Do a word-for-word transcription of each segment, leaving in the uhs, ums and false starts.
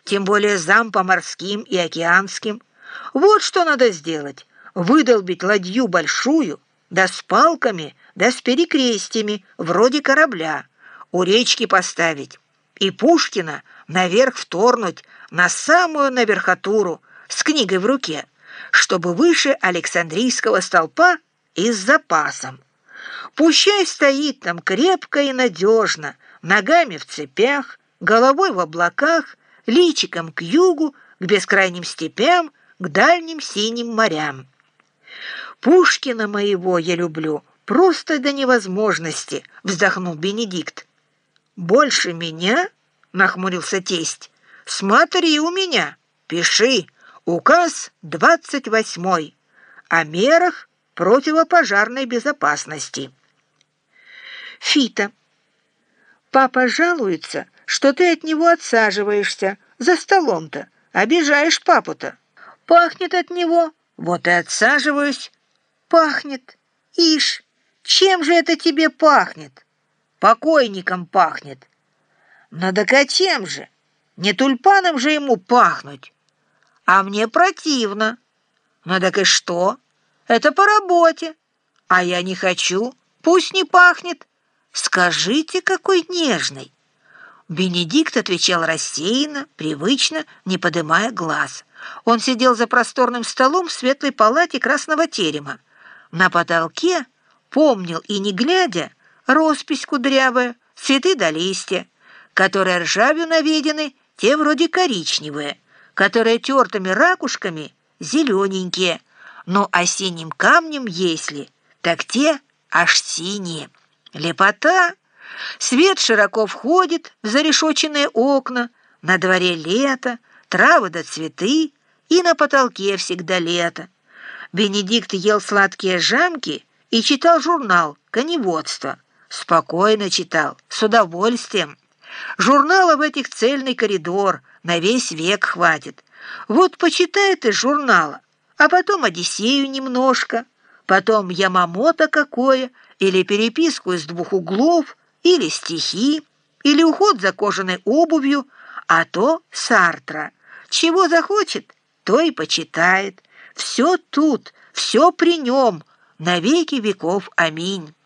тем более зам по морским и океанским. Вот что надо сделать: выдолбить ладью большую, да с палками, да с перекрестиями, вроде корабля, у речки поставить, и Пушкина наверх вторнуть на самую наверхотуру с книгой в руке, чтобы выше Александрийского столпа и с запасом. Пущай стоит там крепко и надежно, ногами в цепях, головой в облаках, личиком к югу, к бескрайним степям, к дальним синим морям. Пушкина моего я люблю просто до невозможности, вздохнул Бенедикт. Больше меня? Нахмурился тесть. Смотри у меня, пиши, указ двадцать восьмой о мерах противопожарной безопасности. Фита. Папа жалуется, что ты от него отсаживаешься за столом-то, обижаешь папу-то. Пахнет от него, вот и отсаживаюсь. Пахнет. Ишь, чем же это тебе пахнет? Покойником пахнет. Ну так а чем же? Не тюльпаном же ему пахнуть. А мне противно. Ну так и что? Это по работе. А я не хочу. Пусть не пахнет. Скажите, какой нежный. Бенедикт отвечал рассеянно, привычно, не подымая глаз. Он сидел за просторным столом в светлой палате красного терема. На потолке, помнил и не глядя, роспись кудрявая, цветы да листья, которые ржавью наведены, те вроде коричневые, которые тертыми ракушками зелененькие, но осенним камнем, если, так те аж синие. Лепота! Свет широко входит в зарешоченные окна, на дворе лето, травы да цветы, и на потолке всегда лето. Бенедикт ел сладкие жамки и читал журнал «Коневодство». Спокойно читал, с удовольствием. Журналов этих цельный коридор, на весь век хватит. Вот почитает из журнала, а потом «Одиссею» немножко, потом «Ямамото» какое, или переписку из двух углов, или стихи, или уход за кожаной обувью, а то Сартра. Чего захочет, то и почитает. Все тут, все при нем, на веки веков. Аминь.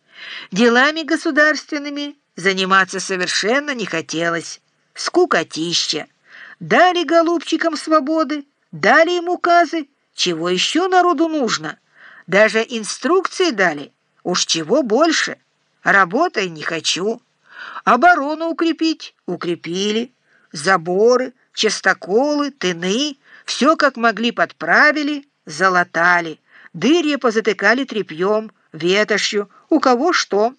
Делами государственными заниматься совершенно не хотелось. Скукотища. Дали голубчикам свободы, дали им указы. Чего еще народу нужно? Даже инструкции дали. Уж чего больше? Работай не хочу. Оборону укрепить укрепили. Заборы, частоколы, тыны все как могли подправили, залатали. Дырья позатыкали тряпьем, ветошью, у кого что.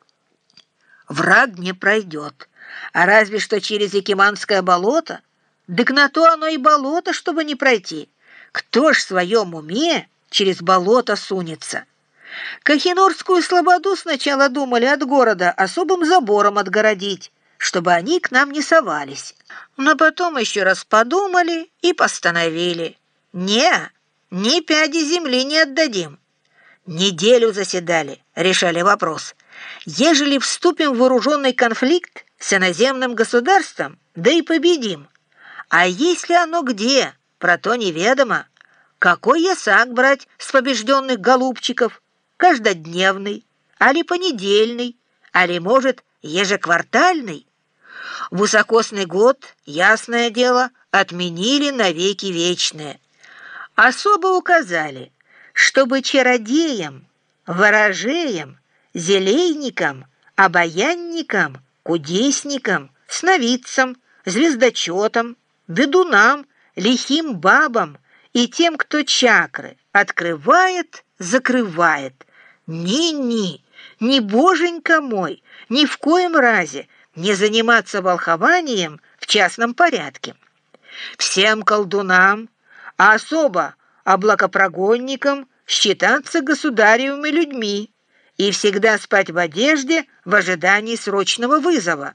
Враг не пройдет. А разве что через Якиманское болото? Дык на то оно и болото, чтобы не пройти. Кто ж в своем уме через болото сунется? Кахинорскую слободу сначала думали от города особым забором отгородить, чтобы они к нам не совались. Но потом еще раз подумали и постановили: не, ни пяди земли не отдадим. Неделю заседали, решали вопрос. Ежели вступим в вооруженный конфликт с иноземным государством, да и победим. А если оно где, про то неведомо. Какой ясак брать с побежденных голубчиков? Каждодневный, али понедельный, али, может, ежеквартальный? Высокосный год, ясное дело, отменили навеки вечные. Особо указали, чтобы чародеям, ворожеям, зелейникам, обаянникам, кудесникам, сновидцам, звездочетам, ведунам, лихим бабам и тем, кто чакры открывает, закрывает, ни-ни, ни боженька мой, ни в коем разе не заниматься волхованием в частном порядке. Всем колдунам, а особо облакопрогонникам считаться государевыми людьми и всегда спать в одежде в ожидании срочного вызова.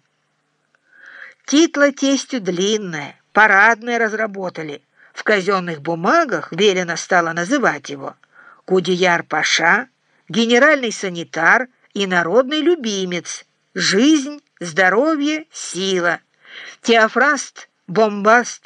Титла тестю длинное, парадное разработали. В казенных бумагах велено стало называть его Кудеяр-паша, генеральный санитар и народный любимец, жизнь, здоровье, сила. Теофраст Бомбаст